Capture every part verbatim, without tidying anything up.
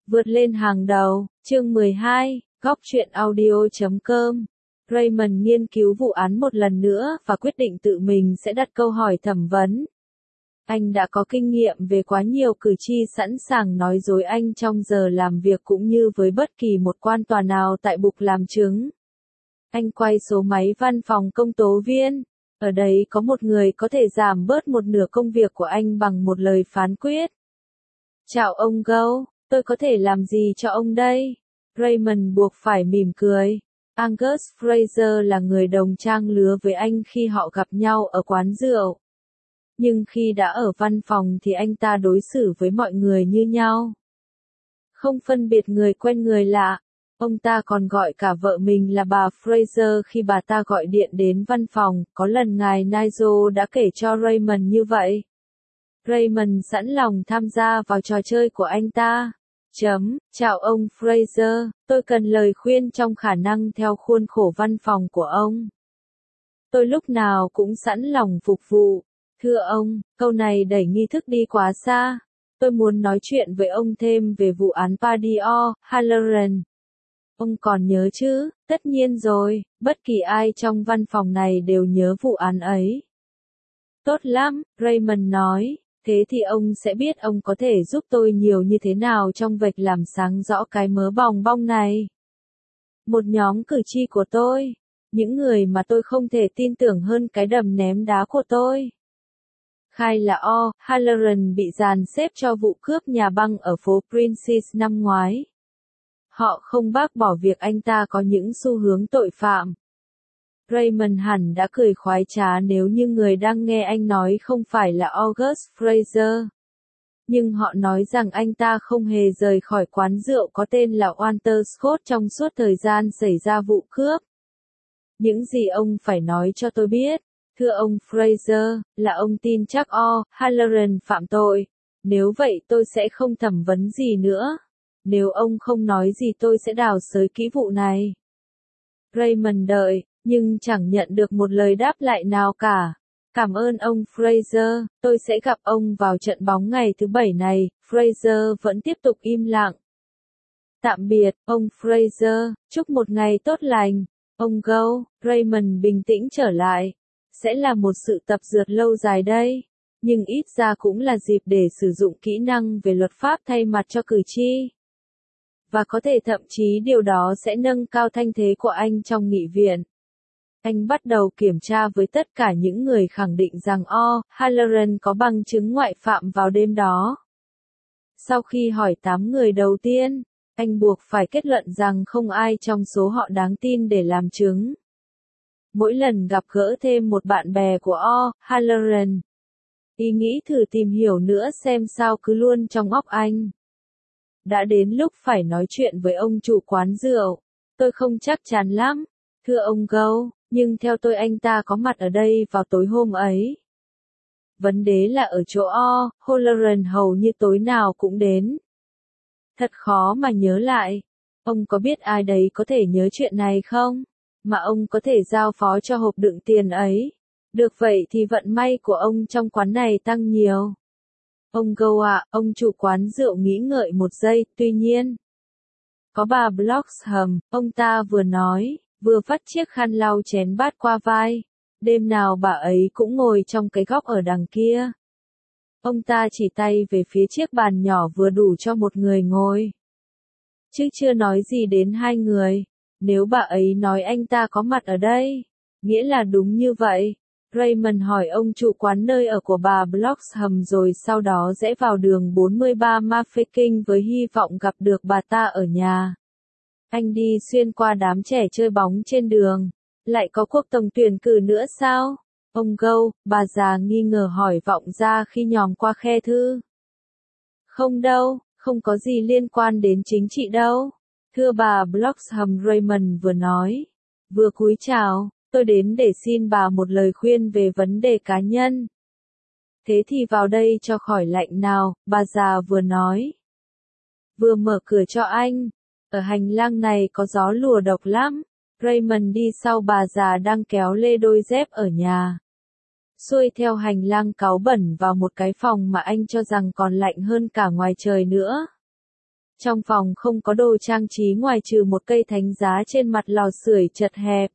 Vượt lên hàng đầu, chương mười hai, góc truyện audio chấm com. Raymond nghiên cứu vụ án một lần nữa và quyết định tự mình sẽ đặt câu hỏi thẩm vấn. Anh đã có kinh nghiệm về quá nhiều cử tri sẵn sàng nói dối anh trong giờ làm việc cũng như với bất kỳ một quan tòa nào tại bục làm chứng. Anh quay số máy văn phòng công tố viên. Ở đây có một người có thể giảm bớt một nửa công việc của anh bằng một lời phán quyết. Chào ông Gow, tôi có thể làm gì cho ông đây? Raymond buộc phải mỉm cười. Angus Fraser là người đồng trang lứa với anh khi họ gặp nhau ở quán rượu. Nhưng khi đã ở văn phòng thì anh ta đối xử với mọi người như nhau. Không phân biệt người quen người lạ. Ông ta còn gọi cả vợ mình là bà Fraser khi bà ta gọi điện đến văn phòng, có lần ngài Nigel đã kể cho Raymond như vậy. Raymond sẵn lòng tham gia vào trò chơi của anh ta. Chấm, chào ông Fraser, tôi cần lời khuyên trong khả năng theo khuôn khổ văn phòng của ông. Tôi lúc nào cũng sẵn lòng phục vụ. Thưa ông, câu này đẩy nghi thức đi quá xa. Tôi muốn nói chuyện với ông thêm về vụ án Paddy O'Halloran. Ông còn nhớ chứ? Tất nhiên rồi, bất kỳ ai trong văn phòng này đều nhớ vụ án ấy. Tốt lắm, Raymond nói, thế thì ông sẽ biết ông có thể giúp tôi nhiều như thế nào trong việc làm sáng rõ cái mớ bòng bong này. Một nhóm cử tri của tôi, những người mà tôi không thể tin tưởng hơn cái đầm ném đá của tôi. Khai là O'Halloran bị dàn xếp cho vụ cướp nhà băng ở phố Princess năm ngoái. Họ không bác bỏ việc anh ta có những xu hướng tội phạm. Raymond hẳn đã cười khoái trá nếu như người đang nghe anh nói không phải là August Fraser. Nhưng họ nói rằng anh ta không hề rời khỏi quán rượu có tên là Walter Scott trong suốt thời gian xảy ra vụ cướp. Những gì ông phải nói cho tôi biết, thưa ông Fraser, là ông tin chắc O'Halloran phạm tội. Nếu vậy tôi sẽ không thẩm vấn gì nữa. Nếu ông không nói gì tôi sẽ đào xới kỹ vụ này. Raymond đợi, nhưng chẳng nhận được một lời đáp lại nào cả. Cảm ơn ông Fraser, tôi sẽ gặp ông vào trận bóng ngày thứ bảy này. Fraser vẫn tiếp tục im lặng. Tạm biệt, ông Fraser, chúc một ngày tốt lành. Ông Gow, Raymond bình tĩnh trở lại. Sẽ là một sự tập dượt lâu dài đây. Nhưng ít ra cũng là dịp để sử dụng kỹ năng về luật pháp thay mặt cho cử tri. Và có thể thậm chí điều đó sẽ nâng cao thanh thế của anh trong nghị viện. Anh bắt đầu kiểm tra với tất cả những người khẳng định rằng O'Halloran có bằng chứng ngoại phạm vào đêm đó. Sau khi hỏi tám người đầu tiên, anh buộc phải kết luận rằng không ai trong số họ đáng tin để làm chứng. Mỗi lần gặp gỡ thêm một bạn bè của O'Halloran, ý nghĩ thử tìm hiểu nữa xem sao cứ luôn trong óc anh. Đã đến lúc phải nói chuyện với ông chủ quán rượu. Tôi không chắc chắn lắm, thưa ông Gow, nhưng theo tôi anh ta có mặt ở đây vào tối hôm ấy. Vấn đề là ở chỗ O'Halloran hầu như tối nào cũng đến. Thật khó mà nhớ lại. Ông có biết ai đấy có thể nhớ chuyện này không? Mà ông có thể giao phó cho hộp đựng tiền ấy. Được vậy thì vận may của ông trong quán này tăng nhiều. Ông Gow ạ, ông chủ quán rượu nghĩ ngợi một giây, tuy nhiên. Có bà Bloxham, ông ta vừa nói, vừa vắt chiếc khăn lau chén bát qua vai. Đêm nào bà ấy cũng ngồi trong cái góc ở đằng kia. Ông ta chỉ tay về phía chiếc bàn nhỏ vừa đủ cho một người ngồi. Chứ chưa nói gì đến hai người. Nếu bà ấy nói anh ta có mặt ở đây, nghĩa là đúng như vậy. Raymond hỏi ông chủ quán nơi ở của bà Bloxham rồi sau đó rẽ vào đường bốn mươi ba Mafeking với hy vọng gặp được bà ta ở nhà. Anh đi xuyên qua đám trẻ chơi bóng trên đường. Lại có cuộc tổng tuyển cử nữa sao? Ông Gow, bà già nghi ngờ hỏi vọng ra khi nhòm qua khe thư. Không đâu, không có gì liên quan đến chính trị đâu. Thưa bà Bloxham, Raymond vừa nói. Vừa cúi chào. Tôi đến để xin bà một lời khuyên về vấn đề cá nhân. Thế thì vào đây cho khỏi lạnh nào, bà già vừa nói. Vừa mở cửa cho anh. Ở hành lang này có gió lùa độc lắm. Raymond đi sau bà già đang kéo lê đôi dép ở nhà. Xuôi theo hành lang cáu bẩn vào một cái phòng mà anh cho rằng còn lạnh hơn cả ngoài trời nữa. Trong phòng không có đồ trang trí ngoài trừ một cây thánh giá trên mặt lò sưởi chật hẹp.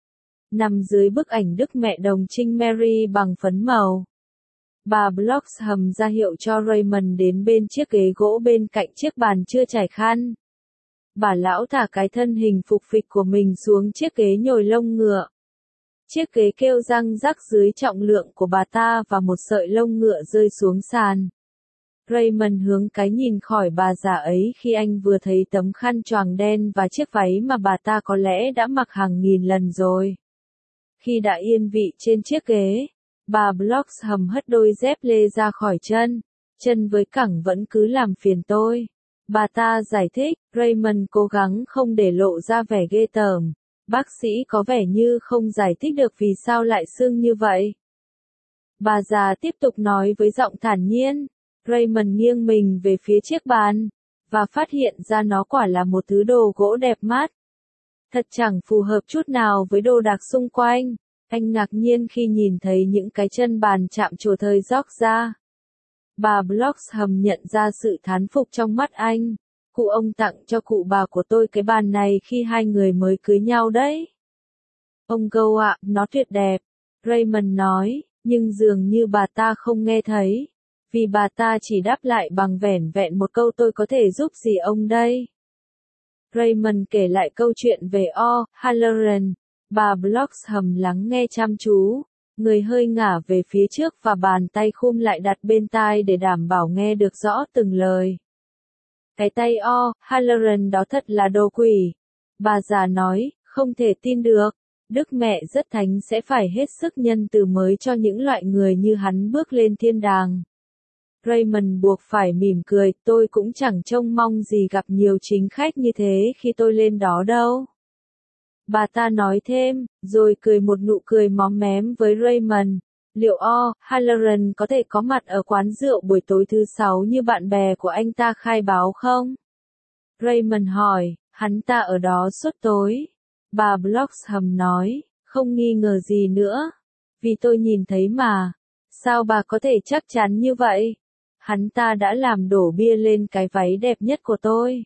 Nằm dưới bức ảnh Đức Mẹ Đồng Trinh Mary bằng phấn màu. Bà Bloxham ra hiệu cho Raymond đến bên chiếc ghế gỗ bên cạnh chiếc bàn chưa trải khăn. Bà lão thả cái thân hình phục phịch của mình xuống chiếc ghế nhồi lông ngựa. Chiếc ghế kêu răng rắc dưới trọng lượng của bà ta và một sợi lông ngựa rơi xuống sàn. Raymond hướng cái nhìn khỏi bà già ấy khi anh vừa thấy tấm khăn choàng đen và chiếc váy mà bà ta có lẽ đã mặc hàng nghìn lần rồi. Khi đã yên vị trên chiếc ghế, bà Bloxham hất đôi dép lê ra khỏi chân. Chân với cẳng vẫn cứ làm phiền tôi. Bà ta giải thích, Raymond cố gắng không để lộ ra vẻ ghê tởm. Bác sĩ có vẻ như không giải thích được vì sao lại sưng như vậy. Bà già tiếp tục nói với giọng thản nhiên. Raymond nghiêng mình về phía chiếc bàn, và phát hiện ra nó quả là một thứ đồ gỗ đẹp mắt. Thật chẳng phù hợp chút nào với đồ đạc xung quanh. Anh ngạc nhiên khi nhìn thấy những cái chân bàn chạm trổ thời róc ra. Bà Bloxham nhận ra sự thán phục trong mắt anh. Cụ ông tặng cho cụ bà của tôi cái bàn này khi hai người mới cưới nhau đấy. Ông Gow ạ, nó tuyệt đẹp. Raymond nói, nhưng dường như bà ta không nghe thấy. Vì bà ta chỉ đáp lại bằng vẻn vẹn một câu tôi có thể giúp gì ông đây. Raymond kể lại câu chuyện về O'Halloran. Bà Bloxham lắng nghe chăm chú, người hơi ngả về phía trước và bàn tay khum lại đặt bên tai để đảm bảo nghe được rõ từng lời. Cái tay O'Halloran đó thật là đồ quỷ. Bà già nói, không thể tin được. Đức Mẹ rất thánh sẽ phải hết sức nhân từ mới cho những loại người như hắn bước lên thiên đàng. Raymond buộc phải mỉm cười, tôi cũng chẳng trông mong gì gặp nhiều chính khách như thế khi tôi lên đó đâu. Bà ta nói thêm, rồi cười một nụ cười móm mém với Raymond. Liệu O'Halloran có thể có mặt ở quán rượu buổi tối thứ sáu như bạn bè của anh ta khai báo không? Raymond hỏi, hắn ta ở đó suốt tối. Bà Bloxham nói, không nghi ngờ gì nữa. Vì tôi nhìn thấy mà. Sao bà có thể chắc chắn như vậy? Hắn ta đã làm đổ bia lên cái váy đẹp nhất của tôi.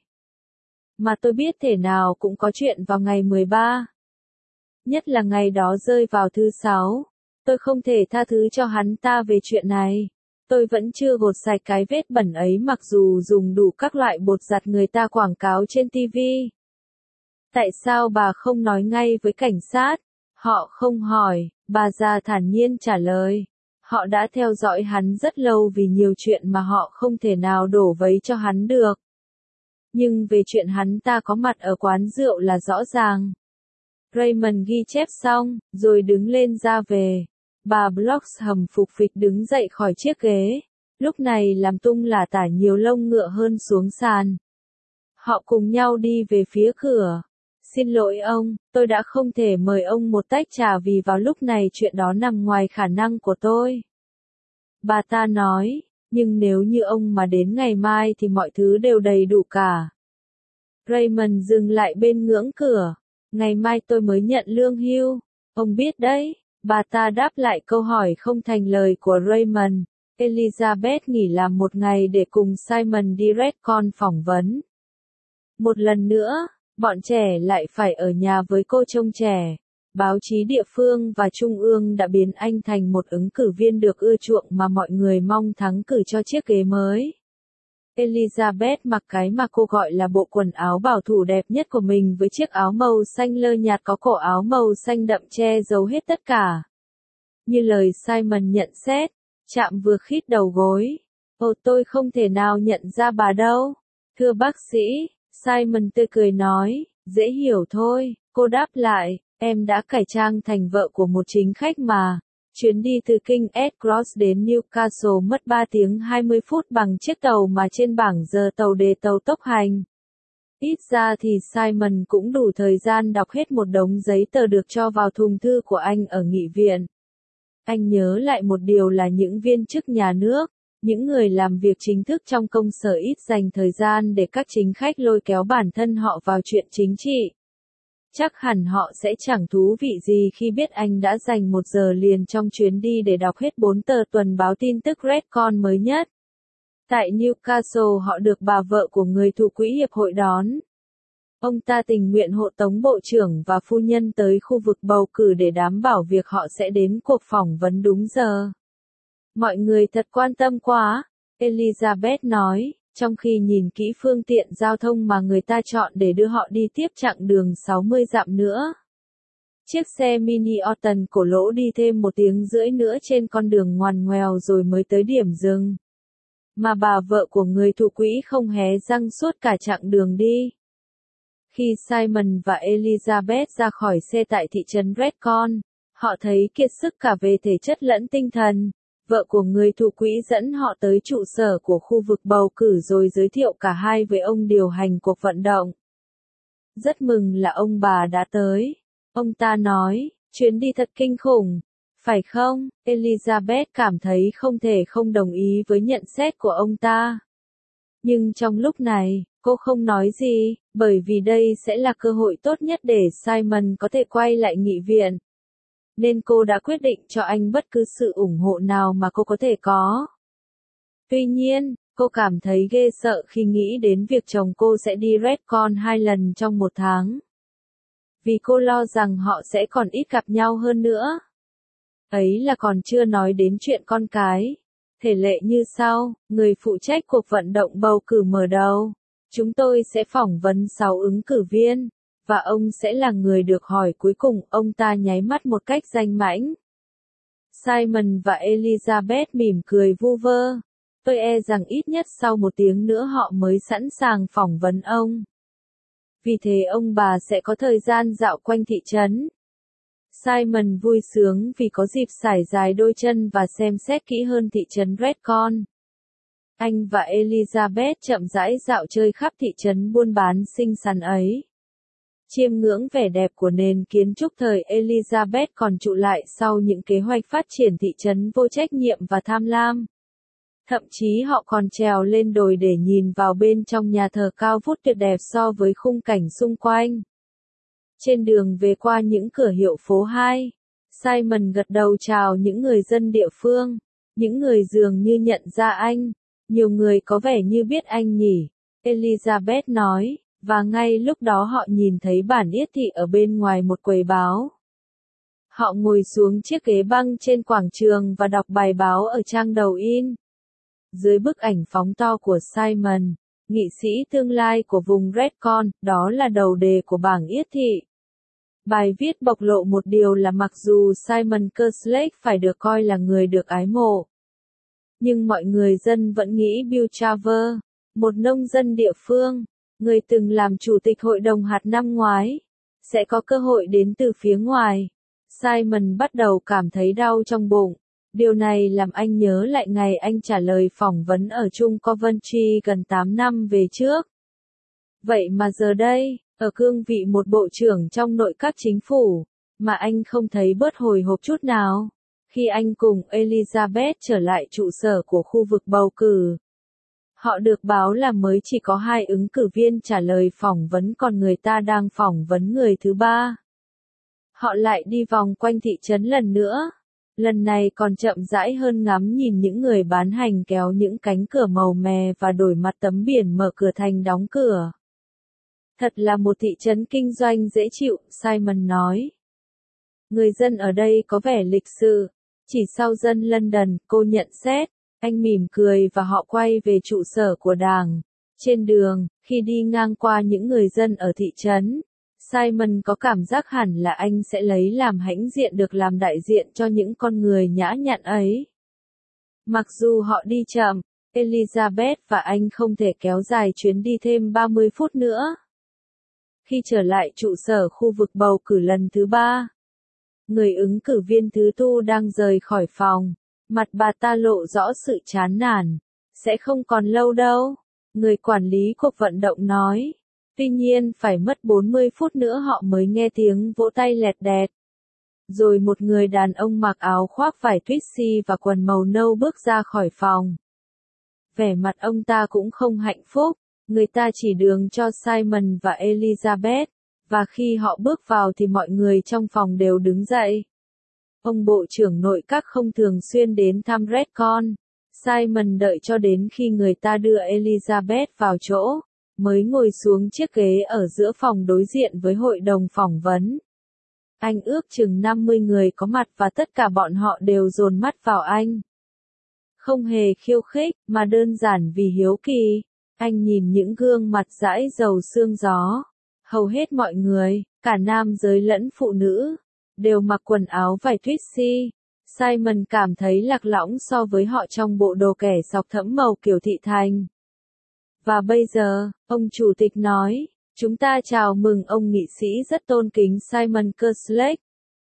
Mà tôi biết thể nào cũng có chuyện vào ngày mười ba. Nhất là ngày đó rơi vào thứ sáu. Tôi không thể tha thứ cho hắn ta về chuyện này. Tôi vẫn chưa gột sạch cái vết bẩn ấy mặc dù dùng đủ các loại bột giặt người ta quảng cáo trên ti vi. Tại sao bà không nói ngay với cảnh sát? Họ không hỏi, bà già thản nhiên trả lời. Họ đã theo dõi hắn rất lâu vì nhiều chuyện mà họ không thể nào đổ vấy cho hắn được. Nhưng về chuyện hắn ta có mặt ở quán rượu là rõ ràng. Raymond ghi chép xong, rồi đứng lên ra về. Bà Bloxham phục phịch đứng dậy khỏi chiếc ghế. Lúc này làm tung lả tả nhiều lông ngựa hơn xuống sàn. Họ cùng nhau đi về phía cửa. Xin lỗi ông, tôi đã không thể mời ông một tách trà vì vào lúc này chuyện đó nằm ngoài khả năng của tôi. Bà ta nói, nhưng nếu như ông mà đến ngày mai thì mọi thứ đều đầy đủ cả. Raymond dừng lại bên ngưỡng cửa. Ngày mai tôi mới nhận lương hưu. Ông biết đấy. Bà ta đáp lại câu hỏi không thành lời của Raymond. Elizabeth nghỉ làm một ngày để cùng Simon đi Redcon phỏng vấn. Một lần nữa, bọn trẻ lại phải ở nhà với cô trông trẻ. Báo chí địa phương và trung ương đã biến anh thành một ứng cử viên được ưa chuộng mà mọi người mong thắng cử cho chiếc ghế mới. Elizabeth mặc cái mà cô gọi là bộ quần áo bảo thủ đẹp nhất của mình với chiếc áo màu xanh lơ nhạt có cổ áo màu xanh đậm che giấu hết tất cả. Như lời Simon nhận xét, chạm vừa khít đầu gối. Ồ, tôi không thể nào nhận ra bà đâu. Thưa bác sĩ, Simon tươi cười nói, dễ hiểu thôi. Cô đáp lại, em đã cải trang thành vợ của một chính khách mà. Chuyến đi từ King's Cross đến Newcastle mất ba tiếng hai mươi phút bằng chiếc tàu mà trên bảng giờ tàu đề tàu tốc hành. Ít ra thì Simon cũng đủ thời gian đọc hết một đống giấy tờ được cho vào thùng thư của anh ở nghị viện. Anh nhớ lại một điều là những viên chức nhà nước, những người làm việc chính thức trong công sở ít dành thời gian để các chính khách lôi kéo bản thân họ vào chuyện chính trị. Chắc hẳn họ sẽ chẳng thú vị gì khi biết anh đã dành một giờ liền trong chuyến đi để đọc hết bốn tờ tuần báo tin tức Redcon mới nhất. Tại Newcastle họ được bà vợ của người thủ quỹ hiệp hội đón. Ông ta tình nguyện hộ tống bộ trưởng và phu nhân tới khu vực bầu cử để đảm bảo việc họ sẽ đến cuộc phỏng vấn đúng giờ. Mọi người thật quan tâm quá, Elizabeth nói, trong khi nhìn kỹ phương tiện giao thông mà người ta chọn để đưa họ đi tiếp chặng đường sáu mươi dặm nữa. Chiếc xe mini Orton cổ lỗ đi thêm một tiếng rưỡi nữa trên con đường ngoằn ngoèo rồi mới tới điểm dừng. Mà bà vợ của người thủ quỹ không hé răng suốt cả chặng đường đi. Khi Simon và Elizabeth ra khỏi xe tại thị trấn Redcon, họ thấy kiệt sức cả về thể chất lẫn tinh thần. Vợ của người thủ quỹ dẫn họ tới trụ sở của khu vực bầu cử rồi giới thiệu cả hai với ông điều hành cuộc vận động. Rất mừng là ông bà đã tới. Ông ta nói, chuyến đi thật kinh khủng, phải không? Elizabeth cảm thấy không thể không đồng ý với nhận xét của ông ta. Nhưng trong lúc này, cô không nói gì, bởi vì đây sẽ là cơ hội tốt nhất để Simon có thể quay lại nghị viện. Nên cô đã quyết định cho anh bất cứ sự ủng hộ nào mà cô có thể có. Tuy nhiên, cô cảm thấy ghê sợ khi nghĩ đến việc chồng cô sẽ đi Redcon hai lần trong một tháng. Vì cô lo rằng họ sẽ còn ít gặp nhau hơn nữa. Ấy là còn chưa nói đến chuyện con cái. Thể lệ như sau, người phụ trách cuộc vận động bầu cử mở đầu. Chúng tôi sẽ phỏng vấn sáu ứng cử viên. Và ông sẽ là người được hỏi cuối cùng, ông ta nháy mắt một cách danh mãnh. Simon và Elizabeth mỉm cười vu vơ. Tôi e rằng ít nhất sau một tiếng nữa họ mới sẵn sàng phỏng vấn ông. Vì thế ông bà sẽ có thời gian dạo quanh thị trấn. Simon vui sướng vì có dịp sải dài đôi chân và xem xét kỹ hơn thị trấn Redcon. Anh và Elizabeth chậm rãi dạo chơi khắp thị trấn buôn bán xinh xắn ấy. Chiêm ngưỡng vẻ đẹp của nền kiến trúc thời Elizabeth còn trụ lại sau những kế hoạch phát triển thị trấn vô trách nhiệm và tham lam. Thậm chí họ còn trèo lên đồi để nhìn vào bên trong nhà thờ cao vút tuyệt đẹp so với khung cảnh xung quanh. Trên đường về qua những cửa hiệu phố hai, Simon gật đầu chào những người dân địa phương, những người dường như nhận ra anh, nhiều người có vẻ như biết anh nhỉ, Elizabeth nói, và ngay lúc đó họ nhìn thấy bản yết thị ở bên ngoài một quầy báo. Họ ngồi xuống chiếc ghế băng trên quảng trường và đọc bài báo ở trang đầu in. Dưới bức ảnh phóng to của Simon, nghị sĩ tương lai của vùng Redcon, đó là đầu đề của bảng yết thị. Bài viết bộc lộ một điều là mặc dù Simon Kerslake phải được coi là người được ái mộ, nhưng mọi người dân vẫn nghĩ Bill Traver, một nông dân địa phương, người từng làm chủ tịch hội đồng hạt năm ngoái, sẽ có cơ hội đến từ phía ngoài. Simon bắt đầu cảm thấy đau trong bụng. Điều này làm anh nhớ lại ngày anh trả lời phỏng vấn ở Trung Coventry gần tám năm về trước. Vậy mà giờ đây, ở cương vị một bộ trưởng trong nội các chính phủ, mà anh không thấy bớt hồi hộp chút nào. Khi anh cùng Elizabeth trở lại trụ sở của khu vực bầu cử, họ được báo là mới chỉ có hai ứng cử viên trả lời phỏng vấn còn người ta đang phỏng vấn người thứ ba. Họ lại đi vòng quanh thị trấn lần nữa. Lần này còn chậm rãi hơn ngắm nhìn những người bán hành kéo những cánh cửa màu mè và đổi mặt tấm biển mở cửa thành đóng cửa. Thật là một thị trấn kinh doanh dễ chịu, Simon nói. Người dân ở đây có vẻ lịch sự. Chỉ sau dân London, cô nhận xét. Anh mỉm cười và họ quay về trụ sở của đảng. Trên đường, khi đi ngang qua những người dân ở thị trấn, Simon có cảm giác hẳn là anh sẽ lấy làm hãnh diện được làm đại diện cho những con người nhã nhặn ấy. Mặc dù họ đi chậm, Elizabeth và anh không thể kéo dài chuyến đi thêm ba mươi phút nữa. Khi trở lại trụ sở khu vực bầu cử lần thứ ba, người ứng cử viên thứ tư đang rời khỏi phòng. Mặt bà ta lộ rõ sự chán nản. Sẽ không còn lâu đâu, người quản lý cuộc vận động nói. Tuy nhiên phải mất bốn mươi phút nữa họ mới nghe tiếng vỗ tay lẹt đẹt. Rồi một người đàn ông mặc áo khoác vải tweed và quần màu nâu bước ra khỏi phòng. Vẻ mặt ông ta cũng không hạnh phúc, người ta chỉ đường cho Simon và Elizabeth, và khi họ bước vào thì mọi người trong phòng đều đứng dậy. Ông bộ trưởng nội các không thường xuyên đến thăm Redcon. Simon đợi cho đến khi người ta đưa Elizabeth vào chỗ, mới ngồi xuống chiếc ghế ở giữa phòng đối diện với hội đồng phỏng vấn. Anh ước chừng năm mươi người có mặt và tất cả bọn họ đều dồn mắt vào anh. Không hề khiêu khích, mà đơn giản vì hiếu kỳ. Anh nhìn những gương mặt dãi dầu sương gió. Hầu hết mọi người, cả nam giới lẫn phụ nữ, đều mặc quần áo vải tweed. Simon cảm thấy lạc lõng so với họ trong bộ đồ kẻ sọc thẫm màu kiểu thị thành. Và bây giờ, ông chủ tịch nói, chúng ta chào mừng ông nghị sĩ rất tôn kính Simon Kerslake.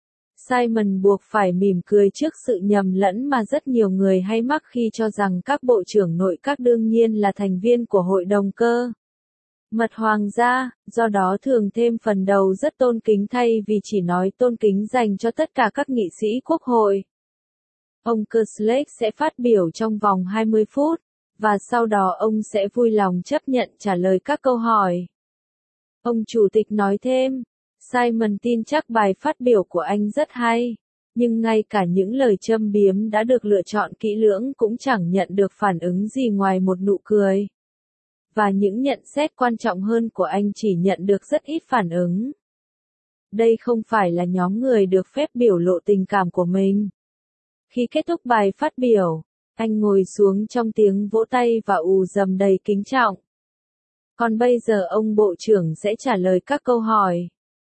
Simon buộc phải mỉm cười trước sự nhầm lẫn mà rất nhiều người hay mắc khi cho rằng các bộ trưởng nội các đương nhiên là thành viên của hội đồng cơ mật hoàng gia, do đó thường thêm phần đầu rất tôn kính thay vì chỉ nói tôn kính dành cho tất cả các nghị sĩ quốc hội. Ông Kerslake sẽ phát biểu trong vòng hai mươi phút, và sau đó ông sẽ vui lòng chấp nhận trả lời các câu hỏi. Ông chủ tịch nói thêm, Simon tin chắc bài phát biểu của anh rất hay, nhưng ngay cả những lời châm biếm đã được lựa chọn kỹ lưỡng cũng chẳng nhận được phản ứng gì ngoài một nụ cười. Và những nhận xét quan trọng hơn của anh chỉ nhận được rất ít phản ứng. Đây không phải là nhóm người được phép biểu lộ tình cảm của mình. Khi kết thúc bài phát biểu, anh ngồi xuống trong tiếng vỗ tay và ù dầm đầy kính trọng. Còn bây giờ ông bộ trưởng sẽ trả lời các câu hỏi.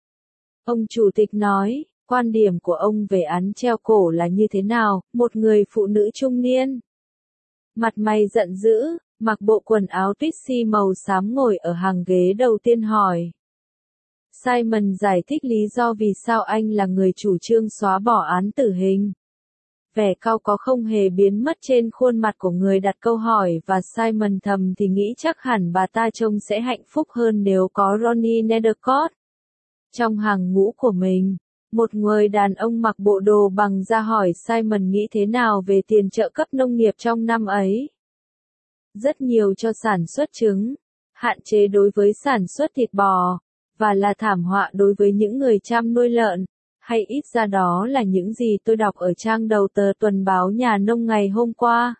Ông chủ tịch nói, quan điểm của ông về án treo cổ là như thế nào? Một người phụ nữ trung niên, mặt mày giận dữ, mặc bộ quần áo tweed màu xám ngồi ở hàng ghế đầu tiên hỏi. Simon giải thích lý do vì sao anh là người chủ trương xóa bỏ án tử hình. Vẻ cau có không hề biến mất trên khuôn mặt của người đặt câu hỏi và Simon thầm thì nghĩ chắc hẳn bà ta trông sẽ hạnh phúc hơn nếu có Ronnie Nethercott trong hàng ngũ của mình. Một người đàn ông mặc bộ đồ bằng da hỏi Simon nghĩ thế nào về tiền trợ cấp nông nghiệp trong năm ấy. Rất nhiều cho sản xuất trứng, hạn chế đối với sản xuất thịt bò, và là thảm họa đối với những người chăm nuôi lợn. Hay ít ra đó là những gì tôi đọc ở trang đầu tờ tuần báo Nhà Nông ngày hôm qua.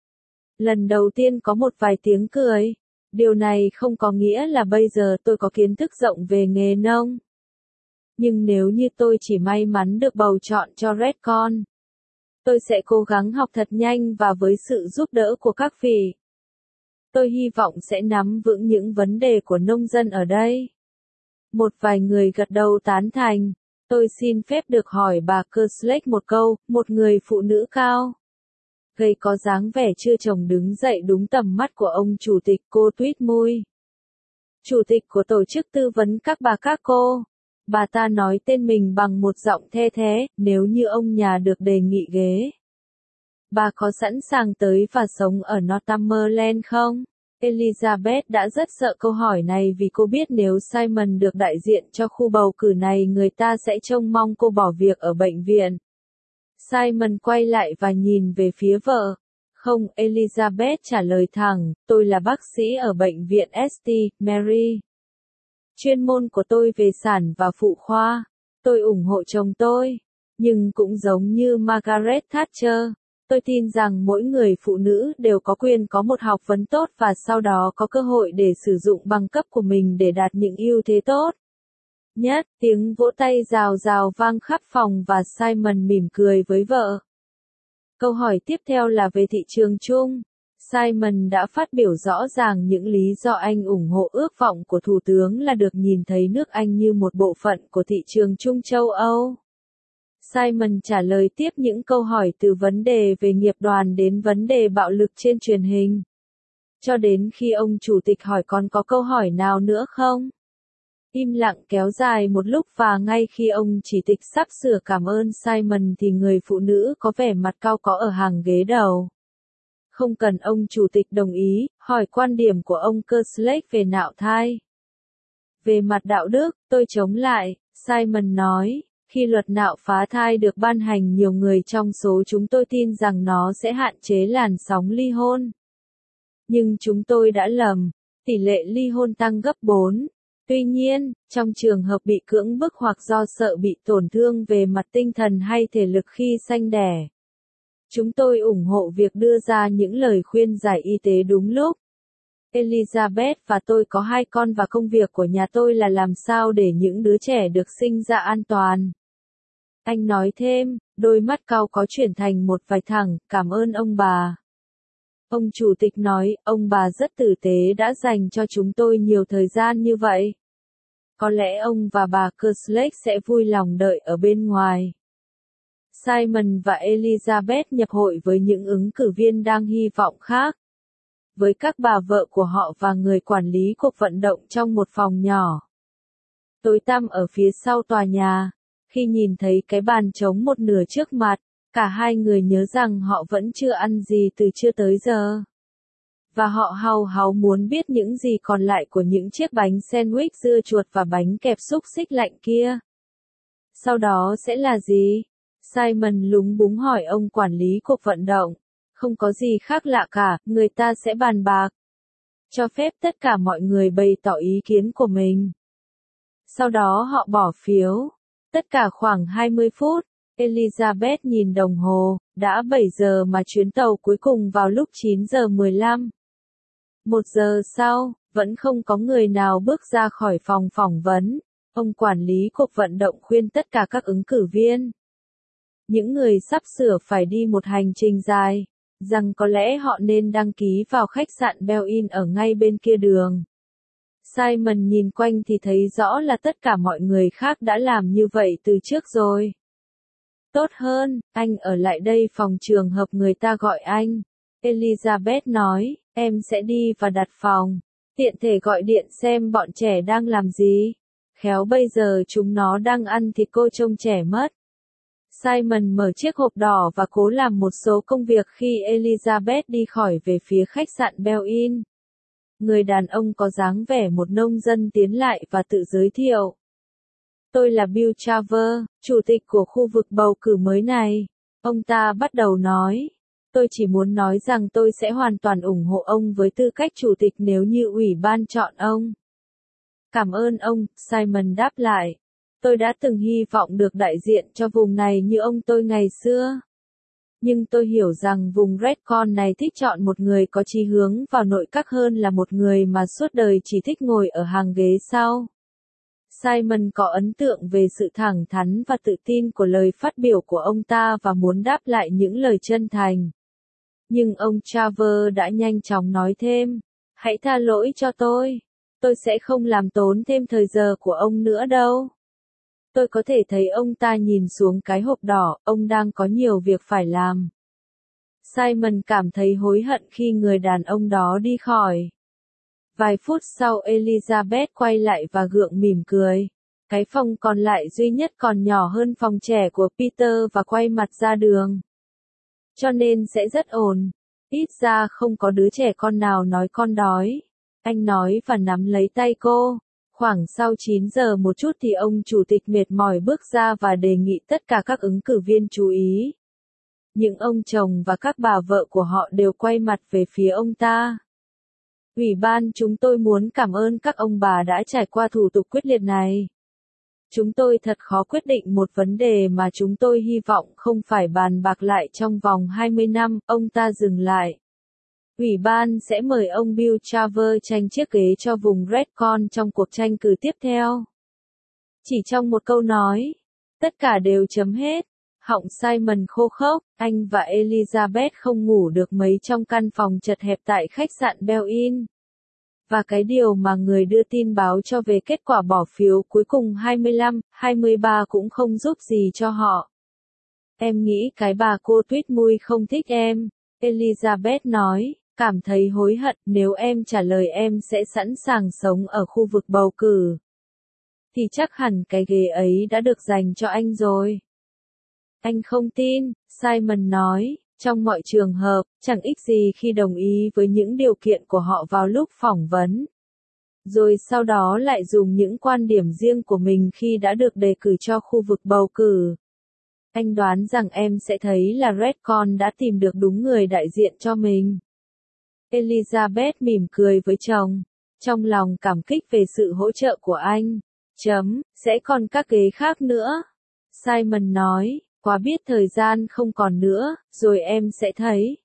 Lần đầu tiên có một vài tiếng cười. Điều này không có nghĩa là bây giờ tôi có kiến thức rộng về nghề nông. Nhưng nếu như tôi chỉ may mắn được bầu chọn cho Redcon, tôi sẽ cố gắng học thật nhanh và với sự giúp đỡ của các vị. Tôi hy vọng sẽ nắm vững những vấn đề của nông dân ở đây. Một vài người gật đầu tán thành. Tôi xin phép được hỏi bà Kerslake một câu, một người phụ nữ cao, gầy có dáng vẻ chưa chồng đứng dậy đúng tầm mắt của ông chủ tịch. Cô tuýt môi. Chủ tịch của tổ chức tư vấn các bà các cô. Bà ta nói tên mình bằng một giọng the thé, nếu như ông nhà được đề nghị ghế. Bà có sẵn sàng tới và sống ở Northumberland không? Elizabeth đã rất sợ câu hỏi này vì cô biết nếu Simon được đại diện cho khu bầu cử này người ta sẽ trông mong cô bỏ việc ở bệnh viện. Simon quay lại và nhìn về phía vợ. Không, Elizabeth trả lời thẳng, tôi là bác sĩ ở bệnh viện Saint Mary. Chuyên môn của tôi về sản và phụ khoa. Tôi ủng hộ chồng tôi. Nhưng cũng giống như Margaret Thatcher, tôi tin rằng mỗi người phụ nữ đều có quyền có một học vấn tốt và sau đó có cơ hội để sử dụng bằng cấp của mình để đạt những ưu thế tốt nhất. Tiếng vỗ tay rào rào vang khắp phòng và Simon mỉm cười với vợ. Câu hỏi tiếp theo là về thị trường chung. Simon đã phát biểu rõ ràng những lý do anh ủng hộ ước vọng của Thủ tướng là được nhìn thấy nước Anh như một bộ phận của thị trường chung châu Âu. Simon trả lời tiếp những câu hỏi từ vấn đề về nghiệp đoàn đến vấn đề bạo lực trên truyền hình. Cho đến khi ông chủ tịch hỏi còn có câu hỏi nào nữa không? Im lặng kéo dài một lúc và ngay khi ông chỉ tịch sắp sửa cảm ơn Simon thì người phụ nữ có vẻ mặt cau có ở hàng ghế đầu. Không cần ông chủ tịch đồng ý, hỏi quan điểm của ông Kerslake về nạo thai. Về mặt đạo đức, tôi chống lại, Simon nói. Khi luật nạo phá thai được ban hành nhiều người trong số chúng tôi tin rằng nó sẽ hạn chế làn sóng ly hôn. Nhưng chúng tôi đã lầm, tỷ lệ ly hôn tăng gấp bốn. Tuy nhiên, trong trường hợp bị cưỡng bức hoặc do sợ bị tổn thương về mặt tinh thần hay thể lực khi sanh đẻ, Chúng tôi ủng hộ việc đưa ra những lời khuyên giải y tế đúng lúc. Elizabeth và tôi có hai con và công việc của nhà tôi là làm sao để những đứa trẻ được sinh ra an toàn. Anh nói thêm, đôi mắt cau có chuyển thành một vài thẳng, cảm ơn ông bà. Ông chủ tịch nói, ông bà rất tử tế đã dành cho chúng tôi nhiều thời gian như vậy. Có lẽ ông và bà Kerslake sẽ vui lòng đợi ở bên ngoài. Simon và Elizabeth nhập hội với những ứng cử viên đang hy vọng khác. Với các bà vợ của họ và người quản lý cuộc vận động trong một phòng nhỏ. Tối tăm ở phía sau tòa nhà, khi nhìn thấy cái bàn trống một nửa trước mặt, cả hai người nhớ rằng họ vẫn chưa ăn gì từ trưa tới giờ. Và họ hau háu muốn biết những gì còn lại của những chiếc bánh sandwich dưa chuột và bánh kẹp xúc xích lạnh kia. Sau đó sẽ là gì? Simon lúng búng hỏi ông quản lý cuộc vận động. Không có gì khác lạ cả, người ta sẽ bàn bạc. Cho phép tất cả mọi người bày tỏ ý kiến của mình. Sau đó họ bỏ phiếu. Tất cả khoảng hai mươi phút. Elizabeth nhìn đồng hồ, đã bảy giờ mà chuyến tàu cuối cùng vào lúc chín giờ mười lăm. Một giờ sau, vẫn không có người nào bước ra khỏi phòng phỏng vấn. Ông quản lý cuộc vận động khuyên tất cả các ứng cử viên. Những người sắp sửa phải đi một hành trình dài, rằng có lẽ họ nên đăng ký vào khách sạn Bell-In ở ngay bên kia đường. Simon nhìn quanh thì thấy rõ là tất cả mọi người khác đã làm như vậy từ trước rồi. Tốt hơn, anh ở lại đây phòng trường hợp người ta gọi anh. Elizabeth nói, em sẽ đi và đặt phòng. Tiện thể gọi điện xem bọn trẻ đang làm gì. Khéo bây giờ chúng nó đang ăn thịt cô trông trẻ mất. Simon mở chiếc hộp đỏ và cố làm một số công việc khi Elizabeth đi khỏi về phía khách sạn Bell-In. Người đàn ông có dáng vẻ một nông dân tiến lại và tự giới thiệu. Tôi là Bill Traver, chủ tịch của khu vực bầu cử mới này. Ông ta bắt đầu nói. Tôi chỉ muốn nói rằng tôi sẽ hoàn toàn ủng hộ ông với tư cách chủ tịch nếu như ủy ban chọn ông. Cảm ơn ông, Simon đáp lại. Tôi đã từng hy vọng được đại diện cho vùng này như ông tôi ngày xưa. Nhưng tôi hiểu rằng vùng Redcon này thích chọn một người có chí hướng vào nội các hơn là một người mà suốt đời chỉ thích ngồi ở hàng ghế sau. Simon có ấn tượng về sự thẳng thắn và tự tin của lời phát biểu của ông ta và muốn đáp lại những lời chân thành. Nhưng ông Traver đã nhanh chóng nói thêm, hãy tha lỗi cho tôi. Tôi sẽ không làm tốn thêm thời giờ của ông nữa đâu. Tôi có thể thấy ông ta nhìn xuống cái hộp đỏ, ông đang có nhiều việc phải làm. Simon cảm thấy hối hận khi người đàn ông đó đi khỏi. Vài phút sau Elizabeth quay lại và gượng mỉm cười. Cái phòng còn lại duy nhất còn nhỏ hơn phòng trẻ của Peter và quay mặt ra đường. Cho nên sẽ rất ổn. Ít ra không có đứa trẻ con nào nói con đói. Anh nói và nắm lấy tay cô. Khoảng sau chín giờ một chút thì ông chủ tịch mệt mỏi bước ra và đề nghị tất cả các ứng cử viên chú ý. Những ông chồng và các bà vợ của họ đều quay mặt về phía ông ta. Ủy ban chúng tôi muốn cảm ơn các ông bà đã trải qua thủ tục quyết liệt này. Chúng tôi thật khó quyết định một vấn đề mà chúng tôi hy vọng không phải bàn bạc lại trong vòng hai mươi năm, ông ta dừng lại. Ủy ban sẽ mời ông Bill Traver tranh chiếc ghế cho vùng Redcon trong cuộc tranh cử tiếp theo. Chỉ trong một câu nói, tất cả đều chấm hết. Họng Simon khô khốc, anh và Elizabeth không ngủ được mấy trong căn phòng chật hẹp tại khách sạn Bell-In. Và cái điều mà người đưa tin báo cho về kết quả bỏ phiếu cuối cùng hai mươi lăm, hai mươi ba cũng không giúp gì cho họ. Em nghĩ cái bà cô tuyết mui không thích em, Elizabeth nói, cảm thấy hối hận nếu em trả lời em sẽ sẵn sàng sống ở khu vực bầu cử. Thì chắc hẳn cái ghế ấy đã được dành cho anh rồi. Anh không tin, Simon nói, trong mọi trường hợp, chẳng ích gì khi đồng ý với những điều kiện của họ vào lúc phỏng vấn. Rồi sau đó lại dùng những quan điểm riêng của mình khi đã được đề cử cho khu vực bầu cử. Anh đoán rằng em sẽ thấy là Redcon đã tìm được đúng người đại diện cho mình. Elizabeth mỉm cười với chồng, trong lòng cảm kích về sự hỗ trợ của anh. Chấm, sẽ còn các ghế khác nữa. Simon nói, Quá biết thời gian không còn nữa, rồi em sẽ thấy.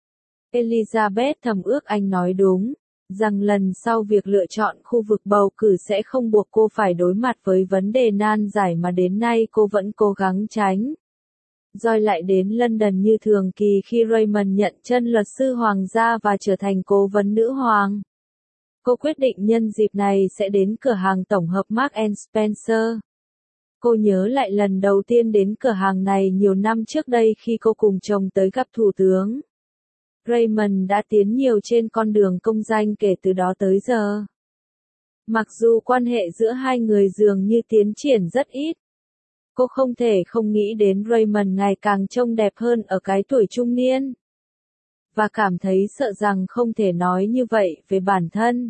Elizabeth thầm ước anh nói đúng, rằng lần sau việc lựa chọn khu vực bầu cử sẽ không buộc cô phải đối mặt với vấn đề nan giải mà đến nay cô vẫn cố gắng tránh. Rồi lại đến London như thường kỳ khi Raymond nhận chân luật sư hoàng gia và trở thành cố vấn nữ hoàng. Cô quyết định nhân dịp này sẽ đến cửa hàng tổng hợp Marks and Spencer. Cô nhớ lại lần đầu tiên đến cửa hàng này nhiều năm trước đây khi cô cùng chồng tới gặp thủ tướng. Raymond đã tiến nhiều trên con đường công danh kể từ đó tới giờ. Mặc dù quan hệ giữa hai người dường như tiến triển rất ít, cô không thể không nghĩ đến Raymond ngày càng trông đẹp hơn ở cái tuổi trung niên. Và cảm thấy sợ rằng không thể nói như vậy về bản thân.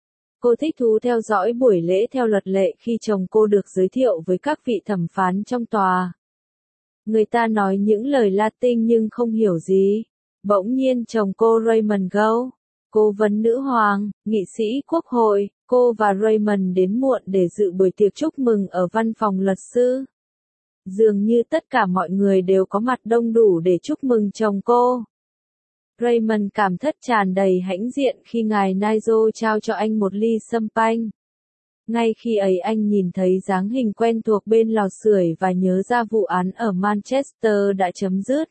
Cô thích thú theo dõi buổi lễ theo luật lệ khi chồng cô được giới thiệu với các vị thẩm phán trong tòa. Người ta nói những lời Latin nhưng không hiểu gì. Bỗng nhiên chồng cô Raymond Gow, cố vấn nữ hoàng, nghị sĩ quốc hội, cô và Raymond đến muộn để dự buổi tiệc chúc mừng ở văn phòng luật sư. Dường như tất cả mọi người đều có mặt đông đủ để chúc mừng chồng cô. Raymond cảm thất tràn đầy hãnh diện khi ngài Nigel trao cho anh một ly champagne. Ngay khi ấy anh nhìn thấy dáng hình quen thuộc bên lò sưởi và nhớ ra vụ án ở Manchester đã chấm dứt.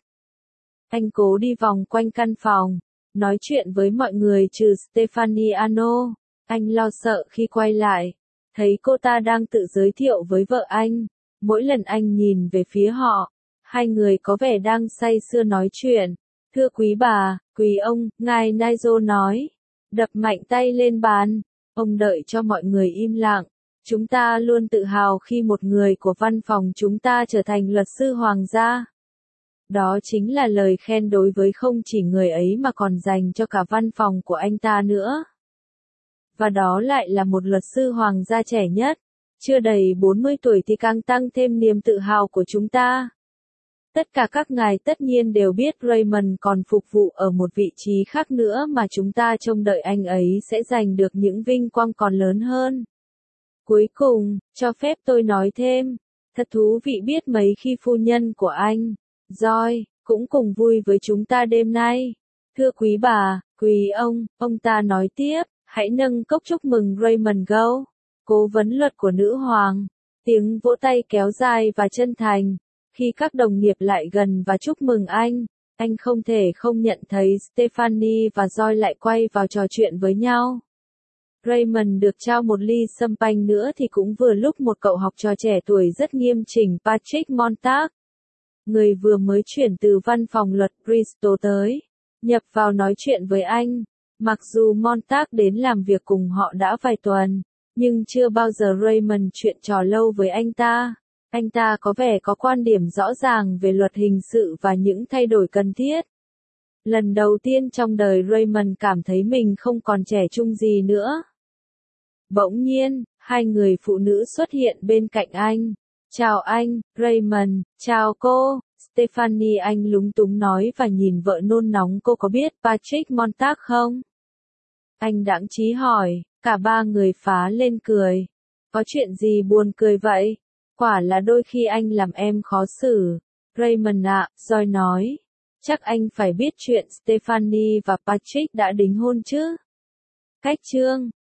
Anh cố đi vòng quanh căn phòng, nói chuyện với mọi người trừ Stephanie Arnold. Anh lo sợ khi quay lại, thấy cô ta đang tự giới thiệu với vợ anh. Mỗi lần anh nhìn về phía họ, hai người có vẻ đang say sưa nói chuyện. Thưa quý bà, quý ông, ngài Nigel nói, đập mạnh tay lên bàn. Ông đợi cho mọi người im lặng. Chúng ta luôn tự hào khi một người của văn phòng chúng ta trở thành luật sư hoàng gia. Đó chính là lời khen đối với không chỉ người ấy mà còn dành cho cả văn phòng của anh ta nữa. Và đó lại là một luật sư hoàng gia trẻ nhất. Chưa đầy bốn mươi tuổi thì càng tăng thêm niềm tự hào của chúng ta. Tất cả các ngài tất nhiên đều biết Raymond còn phục vụ ở một vị trí khác nữa mà chúng ta trông đợi anh ấy sẽ giành được những vinh quang còn lớn hơn. Cuối cùng, cho phép tôi nói thêm, thật thú vị biết mấy khi phu nhân của anh, Joy, cũng cùng vui với chúng ta đêm nay. Thưa quý bà, quý ông, ông ta nói tiếp, hãy nâng cốc chúc mừng Raymond Gow, cố vấn luật của nữ hoàng. Tiếng vỗ tay kéo dài và chân thành. Khi các đồng nghiệp lại gần và chúc mừng anh, anh không thể không nhận thấy Stephanie và Joy lại quay vào trò chuyện với nhau. Raymond được trao một ly champagne nữa thì cũng vừa lúc một cậu học trò trẻ tuổi rất nghiêm chỉnh Patrick Montag, người vừa mới chuyển từ văn phòng luật Bristol tới, nhập vào nói chuyện với anh. Mặc dù Montag đến làm việc cùng họ đã vài tuần, nhưng chưa bao giờ Raymond chuyện trò lâu với anh ta. Anh ta có vẻ có quan điểm rõ ràng về luật hình sự và những thay đổi cần thiết. Lần đầu tiên trong đời Raymond cảm thấy mình không còn trẻ trung gì nữa. Bỗng nhiên, hai người phụ nữ xuất hiện bên cạnh anh. Chào anh, Raymond, chào cô, Stephanie anh lúng túng nói và nhìn vợ nôn nóng cô có biết Patrick Montag không? Anh đãng trí hỏi, cả ba người phá lên cười. Có chuyện gì buồn cười vậy? Quả là đôi khi anh làm em khó xử. Raymond ạ, Joy nói. Chắc anh phải biết chuyện Stephanie và Patrick đã đính hôn chứ? Cách chương